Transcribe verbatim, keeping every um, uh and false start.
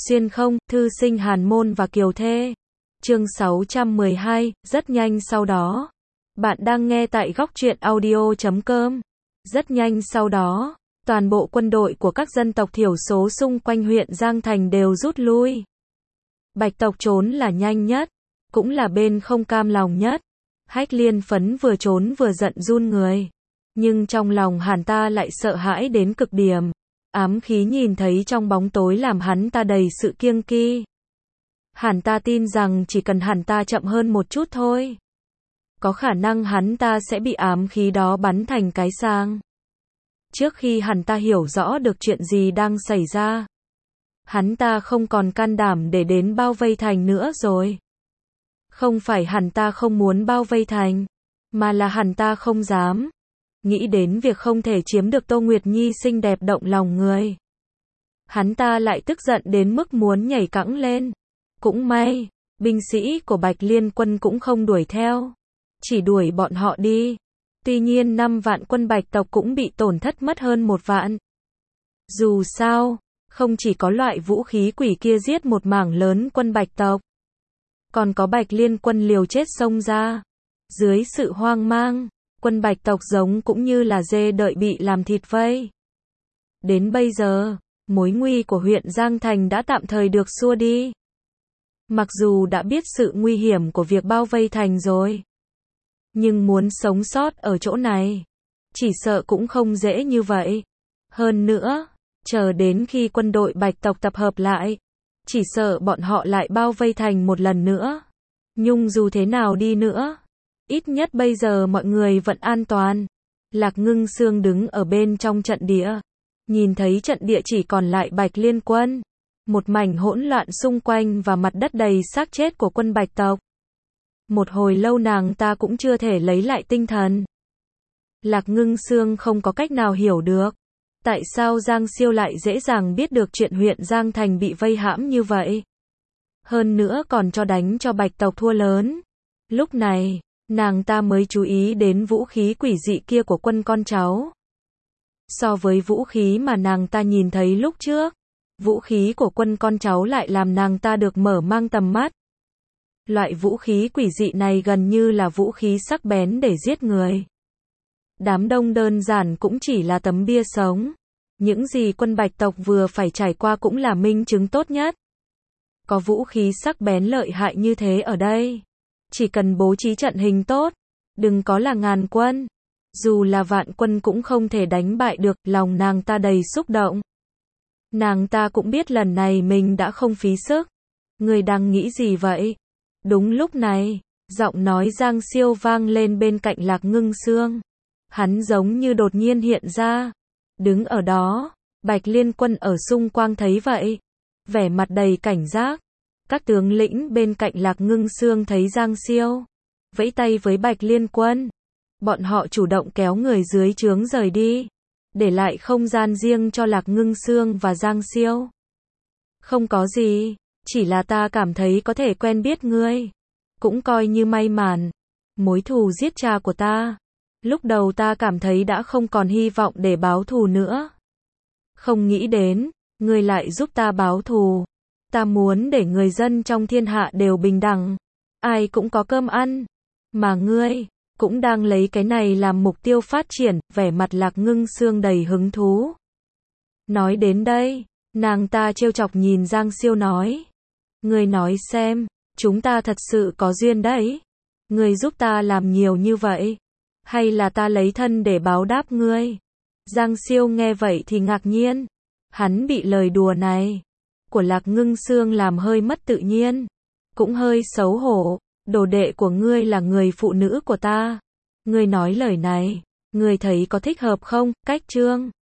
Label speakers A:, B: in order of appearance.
A: Xuyên không, thư sinh hàn môn và kiều thê. Chương sáu trăm mười hai, rất nhanh sau đó. Bạn đang nghe tại góc truyện audio chấm com. Rất nhanh sau đó, toàn bộ quân đội của các dân tộc thiểu số xung quanh huyện Giang Thành đều rút lui. Bạch tộc trốn là nhanh nhất, cũng là bên không cam lòng nhất. Hách Liên Phấn vừa trốn vừa giận run người. Nhưng trong lòng hắn ta lại sợ hãi đến cực điểm. Ám khí nhìn thấy trong bóng tối làm hắn ta đầy sự kiêng kỵ. Hắn ta tin rằng chỉ cần hắn ta chậm hơn một chút thôi, có khả năng hắn ta sẽ bị ám khí đó bắn thành cái sang. Trước khi hắn ta hiểu rõ được chuyện gì đang xảy ra, hắn ta không còn can đảm để đến bao vây thành nữa rồi. Không phải hắn ta không muốn bao vây thành, mà là hắn ta không dám. Nghĩ đến việc không thể chiếm được Tô Nguyệt Nhi xinh đẹp động lòng người, hắn ta lại tức giận đến mức muốn nhảy cẫng lên. Cũng may, binh sĩ của Bạch Liên quân cũng không đuổi theo, chỉ đuổi bọn họ đi. Tuy nhiên năm vạn quân Bạch tộc cũng bị tổn thất mất hơn một vạn. Dù sao, không chỉ có loại vũ khí quỷ kia giết một mảng lớn quân Bạch tộc, còn có Bạch Liên quân liều chết xông ra. Dưới sự hoang mang, quân Bạch tộc giống cũng như là dê đợi bị làm thịt vây. Đến bây giờ, mối nguy của huyện Giang Thành đã tạm thời được xua đi. Mặc dù đã biết sự nguy hiểm của việc bao vây thành rồi, nhưng muốn sống sót ở chỗ này, chỉ sợ cũng không dễ như vậy. Hơn nữa, chờ đến khi quân đội Bạch tộc tập hợp lại, chỉ sợ bọn họ lại bao vây thành một lần nữa. Nhưng dù thế nào đi nữa, ít nhất bây giờ mọi người vẫn an toàn. Lạc Ngưng Xương đứng ở bên trong trận địa, nhìn thấy trận địa chỉ còn lại Bạch Liên quân. Một mảnh hỗn loạn xung quanh và mặt đất đầy xác chết của quân Bạch tộc. Một hồi lâu nàng ta cũng chưa thể lấy lại tinh thần. Lạc Ngưng Xương không có cách nào hiểu được, tại sao Giang Siêu lại dễ dàng biết được chuyện huyện Giang Thành bị vây hãm như vậy. Hơn nữa còn cho đánh cho Bạch tộc thua lớn. Lúc này, nàng ta mới chú ý đến vũ khí quỷ dị kia của quân con cháu. So với vũ khí mà nàng ta nhìn thấy lúc trước, vũ khí của quân con cháu lại làm nàng ta được mở mang tầm mắt. Loại vũ khí quỷ dị này gần như là vũ khí sắc bén để giết người. Đám đông đơn giản cũng chỉ là tấm bia sống. Những gì quân Bạch tộc vừa phải trải qua cũng là minh chứng tốt nhất. Có vũ khí sắc bén lợi hại như thế ở đây, chỉ cần bố trí trận hình tốt, đừng có là ngàn quân, dù là vạn quân cũng không thể đánh bại được. Lòng nàng ta đầy xúc động. Nàng ta cũng biết lần này mình đã không phí sức. Người đang nghĩ gì vậy? Đúng lúc này, giọng nói Giang Siêu vang lên bên cạnh Lạc Ngưng Xương. Hắn giống như đột nhiên hiện ra. Đứng ở đó, Bạch Liên quân ở xung quanh thấy vậy, vẻ mặt đầy cảnh giác. Các tướng lĩnh bên cạnh Lạc Ngưng Xương thấy Giang Siêu, vẫy tay với Bạch Liên quân. Bọn họ chủ động kéo người dưới trướng rời đi, để lại không gian riêng cho Lạc Ngưng Xương và Giang Siêu. Không có gì, chỉ là ta cảm thấy có thể quen biết ngươi, cũng coi như may mắn. Mối thù giết cha của ta, lúc đầu ta cảm thấy đã không còn hy vọng để báo thù nữa. Không nghĩ đến, ngươi lại giúp ta báo thù. Ta muốn để người dân trong thiên hạ đều bình đẳng, ai cũng có cơm ăn. Mà ngươi cũng đang lấy cái này làm mục tiêu phát triển. Vẻ mặt Lạc Ngưng Xương đầy hứng thú. Nói đến đây, nàng ta trêu chọc nhìn Giang Siêu nói. Ngươi nói xem, chúng ta thật sự có duyên đấy. Ngươi giúp ta làm nhiều như vậy, hay là ta lấy thân để báo đáp ngươi? Giang Siêu nghe vậy thì ngạc nhiên. Hắn bị lời đùa này của Lạc Ngưng Xương làm hơi mất tự nhiên, cũng hơi xấu hổ. Đồ đệ của ngươi là người phụ nữ của ta. Ngươi nói lời này, ngươi thấy có thích hợp không? Cách chương